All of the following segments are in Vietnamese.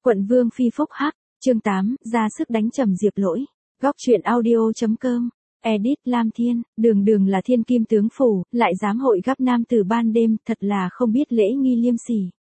Quận Vương Phi phúc hắc, chương 8, ra sức đánh Trầm Diệp Lỗi. Góc truyện audio.com. Edit Lam Thiên, đường là thiên kim tướng phủ, lại dám hội gắp nam tử ban đêm, thật là không biết lễ nghi liêm sỉ.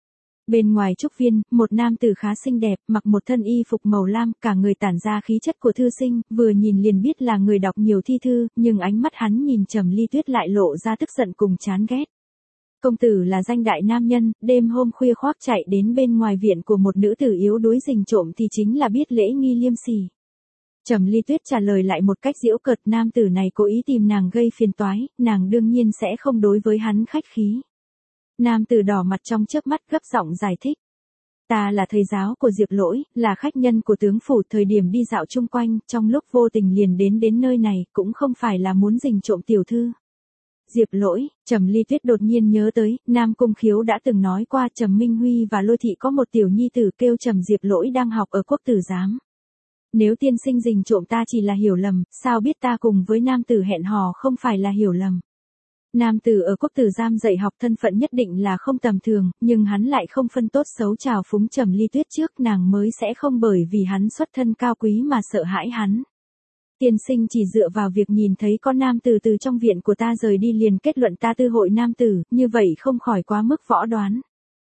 Bên ngoài trúc viên, một nam tử khá xinh đẹp, mặc một thân y phục màu lam, cả người tản ra khí chất của thư sinh, vừa nhìn liền biết là người đọc nhiều thi thư, nhưng ánh mắt hắn nhìn Trầm Ly Tuyết lại lộ ra tức giận cùng chán ghét. Công tử là danh đại nam nhân, đêm hôm khuya khoác chạy đến bên ngoài viện của một nữ tử yếu đuối rình trộm thì chính là biết lễ nghi liêm sỉ. Trầm Ly Tuyết trả lời lại một cách giễu cợt, nam tử này cố ý tìm nàng gây phiền toái, nàng đương nhiên sẽ không đối với hắn khách khí. Nam tử đỏ mặt trong chớp mắt gấp giọng giải thích. Ta là thầy giáo của Diệp Lỗi, là khách nhân của tướng phủ, thời điểm đi dạo chung quanh, trong lúc vô tình liền đến nơi này, cũng không phải là muốn rình trộm tiểu thư. Diệp Lỗi, Trầm Ly Tuyết đột nhiên nhớ tới, Nam Cung Khiếu đã từng nói qua Trầm Minh Huy và Lôi Thị có một tiểu nhi tử kêu Trầm Diệp Lỗi đang học ở quốc tử giám. Nếu tiên sinh rình trộm ta chỉ là hiểu lầm, sao biết ta cùng với nam tử hẹn hò không phải là hiểu lầm. Nam tử ở quốc tử giám dạy học thân phận nhất định là không tầm thường, nhưng hắn lại không phân tốt xấu chào phúng Trầm Ly Tuyết trước, nàng mới sẽ không bởi vì hắn xuất thân cao quý mà sợ hãi hắn. Tiên sinh chỉ dựa vào việc nhìn thấy con nam tử từ trong viện của ta rời đi liền kết luận ta tư hội nam tử, như vậy không khỏi quá mức võ đoán.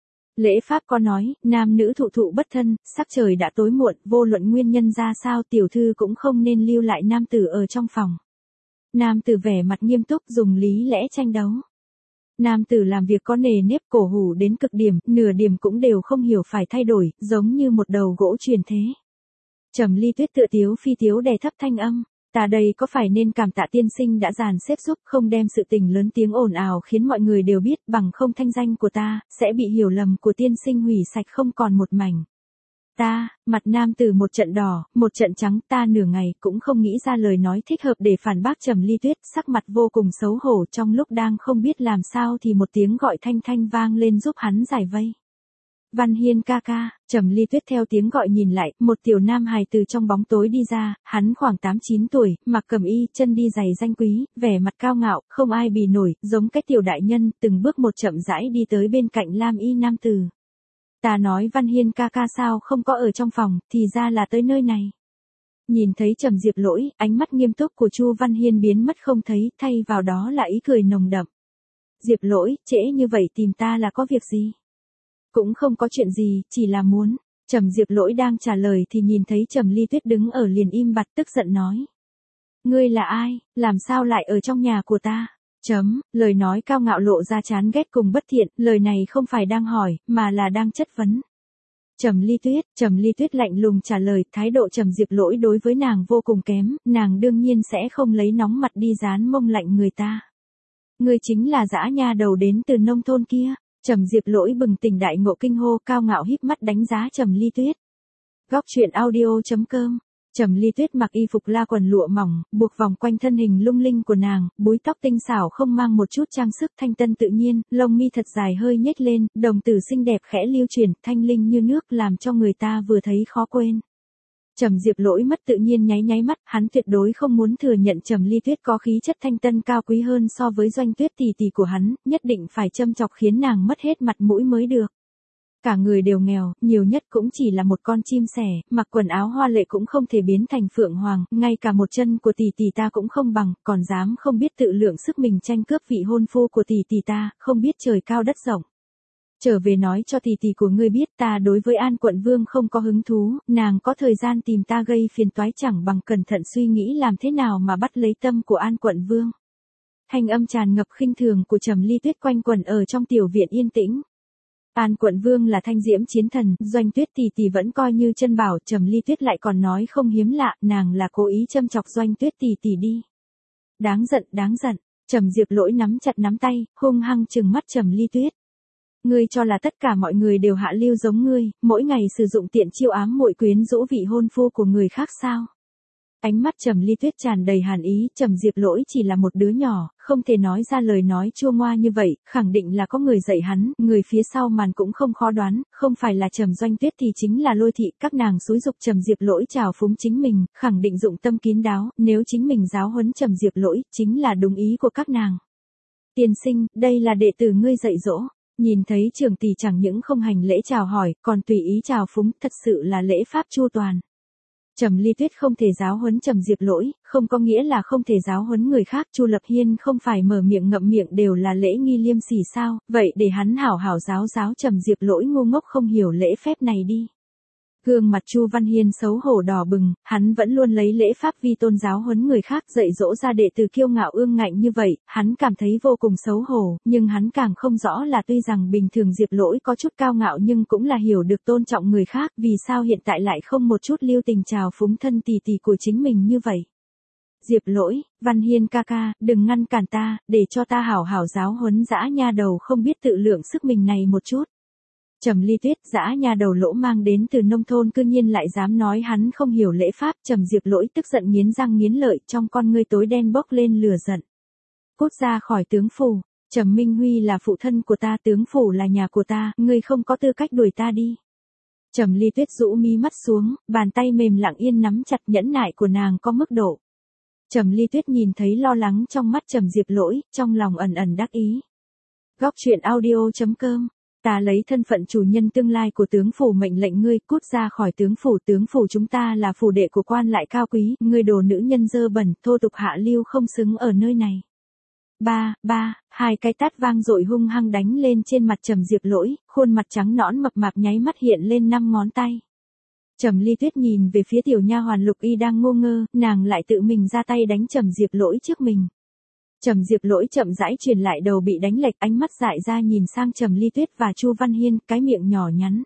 Lễ pháp có nói, nam nữ thụ thụ bất thân, sắc trời đã tối muộn, vô luận nguyên nhân ra sao tiểu thư cũng không nên lưu lại nam tử ở trong phòng. Nam tử vẻ mặt nghiêm túc dùng lý lẽ tranh đấu. Nam tử làm việc có nề nếp, cổ hủ đến cực điểm, nửa điểm cũng đều không hiểu phải thay đổi, giống như một đầu gỗ truyền thế. Trầm Ly Tuyết tựa tiếu phi tiếu đè thấp thanh âm, ta đây có phải nên cảm tạ tiên sinh đã dàn xếp giúp không đem sự tình lớn tiếng ồn ào khiến mọi người đều biết, bằng không thanh danh của ta, sẽ bị hiểu lầm của tiên sinh hủy sạch không còn một mảnh. Ta, mặt nam tử một trận đỏ, một trận trắng, ta nửa ngày cũng không nghĩ ra lời nói thích hợp để phản bác Trầm Ly Tuyết, sắc mặt vô cùng xấu hổ, trong lúc đang không biết làm sao thì một tiếng gọi thanh thanh vang lên giúp hắn giải vây. Văn Hiên ca ca, Trầm Ly Tuyết theo tiếng gọi nhìn lại, một tiểu nam hài từ trong bóng tối đi ra, hắn khoảng 8-9 tuổi, mặc cẩm y, chân đi giày danh quý, vẻ mặt cao ngạo, không ai bì nổi, giống cái tiểu đại nhân, từng bước một chậm rãi đi tới bên cạnh lam y nam tử. Ta nói Văn Hiên ca ca sao không có ở trong phòng, thì ra là tới nơi này. Nhìn thấy Trầm Diệp Lỗi, ánh mắt nghiêm túc của Chu Văn Hiên biến mất không thấy, thay vào đó là ý cười nồng đậm. Diệp Lỗi, trễ như vậy tìm ta là có việc gì? Cũng không có chuyện gì, chỉ là muốn. Trầm Diệp Lỗi đang trả lời thì nhìn thấy Trầm Ly Tuyết đứng ở liền im bặt tức giận nói. Ngươi là ai, làm sao lại ở trong nhà của ta? Lời nói cao ngạo lộ ra chán ghét cùng bất thiện, lời này không phải đang hỏi, mà là đang chất vấn. Trầm Ly Tuyết lạnh lùng trả lời, thái độ Trầm Diệp Lỗi đối với nàng vô cùng kém, nàng đương nhiên sẽ không lấy nóng mặt đi dán mông lạnh người ta. Ngươi chính là dã nha đầu đến từ nông thôn kia. Trầm Diệp Lỗi bừng tỉnh đại ngộ kinh hô, cao ngạo híp mắt đánh giá Trầm Ly Tuyết. Góc truyện audio.com. Trầm Ly Tuyết mặc y phục la quần lụa mỏng, buộc vòng quanh thân hình lung linh của nàng, búi tóc tinh xảo không mang một chút trang sức, thanh tân tự nhiên, lông mi thật dài hơi nhếch lên, đồng tử xinh đẹp khẽ lưu chuyển, thanh linh như nước làm cho người ta vừa thấy khó quên. Trầm Diệp Lỗi mất tự nhiên nháy mắt, hắn tuyệt đối không muốn thừa nhận Trầm Ly Tuyết có khí chất thanh tân cao quý hơn so với Doanh Tuyết tỷ tỷ của hắn, nhất định phải châm chọc khiến nàng mất hết mặt mũi mới được. Cả người đều nghèo, nhiều nhất cũng chỉ là một con chim sẻ, mặc quần áo hoa lệ cũng không thể biến thành phượng hoàng, ngay cả một chân của tỷ tỷ ta cũng không bằng, còn dám không biết tự lượng sức mình tranh cướp vị hôn phu của tỷ tỷ ta, không biết trời cao đất rộng. Trở về nói cho tỷ tỷ của ngươi biết ta đối với An Quận Vương không có hứng thú, nàng có thời gian tìm ta gây phiền toái chẳng bằng cẩn thận suy nghĩ làm thế nào mà bắt lấy tâm của An Quận Vương. Thanh âm tràn ngập khinh thường của Trầm Ly Tuyết quanh quẩn ở trong tiểu viện yên tĩnh. An Quận Vương là thanh diễm chiến thần, Doanh Tuyết tỷ tỷ vẫn coi như chân bảo, Trầm Ly Tuyết lại còn nói không hiếm lạ, nàng là cố ý châm chọc Doanh Tuyết tỷ tỷ đi. Đáng giận, Trầm Diệp Lỗi nắm chặt nắm tay, hung hăng trừng mắt Trầm Ly Tuyết. Ngươi cho là tất cả mọi người đều hạ lưu giống ngươi, mỗi ngày sử dụng tiện chiêu ám muội quyến rũ vị hôn phu của người khác sao? Ánh mắt Trầm Ly Tuyết tràn đầy hàn ý, Trầm Diệp Lỗi chỉ là một đứa nhỏ, không thể nói ra lời nói chua ngoa như vậy, khẳng định là có người dạy hắn, người phía sau màn cũng không khó đoán, không phải là Trầm Doanh Tuyết thì chính là Lôi Thị, các nàng xúi dục Trầm Diệp Lỗi trào phúng chính mình, khẳng định dụng tâm kín đáo, nếu chính mình giáo huấn Trầm Diệp Lỗi, chính là đúng ý của các nàng. Tiên sinh, đây là đệ tử ngươi dạy dỗ. Nhìn thấy Trường tỷ chẳng những không hành lễ chào hỏi, còn tùy ý chào phúng, thật sự là lễ pháp chu toàn. Trầm Ly Tuyết không thể giáo huấn Trầm Diệp Lỗi, không có nghĩa là không thể giáo huấn người khác. Chu Lập Hiên không phải mở miệng ngậm miệng đều là lễ nghi liêm sỉ sao? Vậy để hắn hảo hảo giáo Trầm Diệp Lỗi ngu ngốc không hiểu lễ phép này đi. Gương mặt Chu Văn Hiên xấu hổ đỏ bừng, hắn vẫn luôn lấy lễ pháp vi tôn giáo huấn người khác, dạy dỗ ra đệ tử kiêu ngạo ương ngạnh như vậy, hắn cảm thấy vô cùng xấu hổ, nhưng hắn càng không rõ là tuy rằng bình thường Diệp Lỗi có chút cao ngạo nhưng cũng là hiểu được tôn trọng người khác, vì sao hiện tại lại không một chút lưu tình chào phúng thân tỷ tỷ của chính mình như vậy. Diệp Lỗi, Văn Hiên ca ca, đừng ngăn cản ta, để cho ta hảo hảo giáo huấn dã nha đầu không biết tự lượng sức mình này một chút. Trầm Ly Tuyết, dã nha đầu lỗ mang đến từ nông thôn cư nhiên lại dám nói hắn không hiểu lễ pháp. Trầm Diệp Lỗi tức giận nghiến răng nghiến lợi, trong con ngươi tối đen bốc lên lửa giận. Cút ra khỏi tướng phủ, Trầm Minh Huy là phụ thân của ta, tướng phủ là nhà của ta, ngươi không có tư cách đuổi ta đi. Trầm Ly Tuyết rũ mi mắt xuống, bàn tay mềm lặng yên nắm chặt, nhẫn nại của nàng có mức độ. Trầm Ly Tuyết nhìn thấy lo lắng trong mắt Trầm Diệp Lỗi, trong lòng ẩn ẩn đắc ý. Góc truyện audio.com. Ta lấy thân phận chủ nhân tương lai của tướng phủ mệnh lệnh ngươi cút ra khỏi tướng phủ chúng ta là phủ đệ của quan lại cao quý, ngươi đồ nữ nhân dơ bẩn, thô tục hạ lưu không xứng ở nơi này. Hai cái tát vang dội hung hăng đánh lên trên mặt Trầm Diệp Lỗi, khuôn mặt trắng nõn mập mạp nháy mắt hiện lên 5 ngón tay. Trầm Ly Tuyết nhìn về phía tiểu nha hoàn Lục Y đang ngô ngơ, nàng lại tự mình ra tay đánh Trầm Diệp Lỗi trước mình. Trầm Diệp Lỗi chậm rãi truyền lại đầu bị đánh lệch, ánh mắt dại ra nhìn sang Trầm Ly Tuyết và Chu Văn Hiên, cái miệng nhỏ nhắn.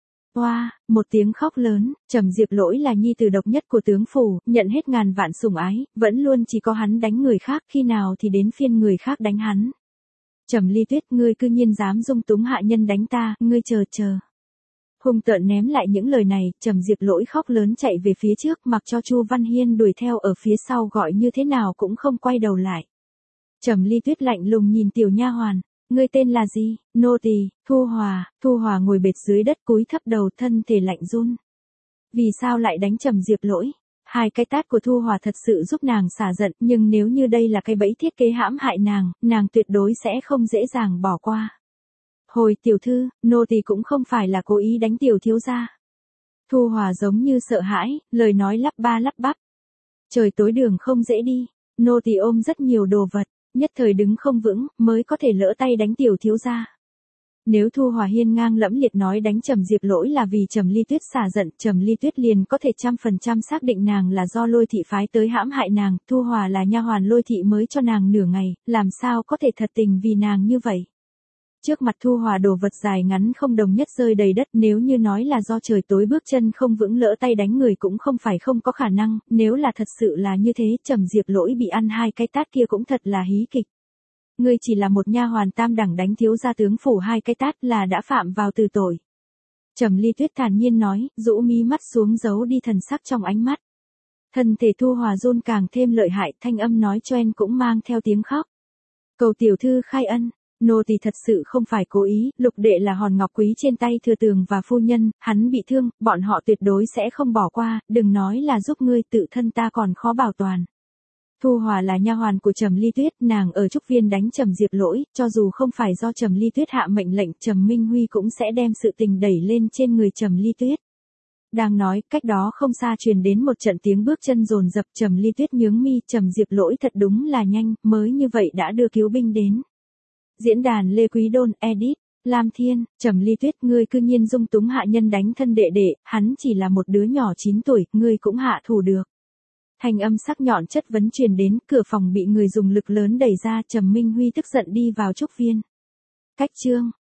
Oa, một tiếng khóc lớn. Trầm Diệp Lỗi là nhi tử độc nhất của tướng phủ, nhận hết ngàn vạn sủng ái, vẫn luôn chỉ có hắn đánh người khác, khi nào thì đến phiên người khác đánh hắn. Trầm Ly Tuyết, ngươi cư nhiên dám dung túng hạ nhân đánh ta, ngươi chờ. Hung tợn ném lại những lời này, Trầm Diệp Lỗi khóc lớn chạy về phía trước, mặc cho Chu Văn Hiên đuổi theo ở phía sau gọi như thế nào cũng không quay đầu lại. Trầm Ly Tuyết lạnh lùng nhìn tiểu nha hoàn, ngươi tên là gì? Nô tỳ, Thu Hòa ngồi bệt dưới đất cúi thấp đầu, thân thể lạnh run. Vì sao lại đánh Trầm Diệp Lỗi? Hai cái tát của Thu Hòa thật sự giúp nàng xả giận, nhưng nếu như đây là cái bẫy thiết kế hãm hại nàng tuyệt đối sẽ không dễ dàng bỏ qua. Hồi tiểu thư, nô tỳ cũng không phải là cố ý đánh tiểu thiếu gia. Thu Hòa giống như sợ hãi, lời nói lắp ba lắp bắp. Trời tối đường không dễ đi, nô tỳ ôm rất nhiều đồ vật, nhất thời đứng không vững, mới có thể lỡ tay đánh tiểu thiếu gia. Nếu Thu Hòa hiên ngang lẫm liệt nói đánh Trầm Diệp Lỗi là vì Trầm Ly Tuyết xả giận, Trầm Ly Tuyết liền có thể 100% xác định nàng là do Lôi thị phái tới hãm hại nàng, Thu Hòa là nha hoàn Lôi thị mới cho nàng nửa ngày, làm sao có thể thật tình vì nàng như vậy. Trước mặt Thu Hòa đồ vật dài ngắn không đồng nhất rơi đầy đất, nếu như nói là do trời tối bước chân không vững lỡ tay đánh người cũng không phải không có khả năng, nếu là thật sự là như thế, Trầm Diệp Lỗi bị ăn hai cái tát kia cũng thật là hí kịch. Ngươi chỉ là một nha hoàn tam đẳng đánh thiếu gia tướng phủ hai cái tát là đã phạm vào từ tội. Trầm Ly Tuyết thản nhiên nói, rũ mi mắt xuống giấu đi thần sắc trong ánh mắt. Thân thể Thu Hòa run càng thêm lợi hại, thanh âm nói choen cũng mang theo tiếng khóc. Cầu tiểu thư khai ân. Nô tỳ thật sự không phải cố ý, Lục đệ là hòn ngọc quý trên tay thừa tường và phu nhân, hắn bị thương, bọn họ tuyệt đối sẽ không bỏ qua, đừng nói là giúp ngươi, tự thân ta còn khó bảo toàn. Thu Hòa là nha hoàn của Trầm Ly Tuyết, nàng ở Trúc Viên đánh Trầm Diệp Lỗi, cho dù không phải do Trầm Ly Tuyết hạ mệnh lệnh, Trầm Minh Huy cũng sẽ đem sự tình đẩy lên trên người Trầm Ly Tuyết. Đang nói, cách đó không xa truyền đến một trận tiếng bước chân dồn dập, Trầm Ly Tuyết nhướng mi, Trầm Diệp Lỗi thật đúng là nhanh, mới như vậy đã đưa cứu binh đến. Diễn đàn Lê Quý Đôn, edit, Lam Thiên, Trầm Ly Tuyết, ngươi cư nhiên dung túng hạ nhân đánh thân đệ đệ, hắn chỉ là một đứa nhỏ 9 tuổi, ngươi cũng hạ thủ được. Thanh âm sắc nhọn chất vấn truyền đến, cửa phòng bị người dùng lực lớn đẩy ra, Trầm Minh Huy tức giận đi vào Trúc Viên. Cách chương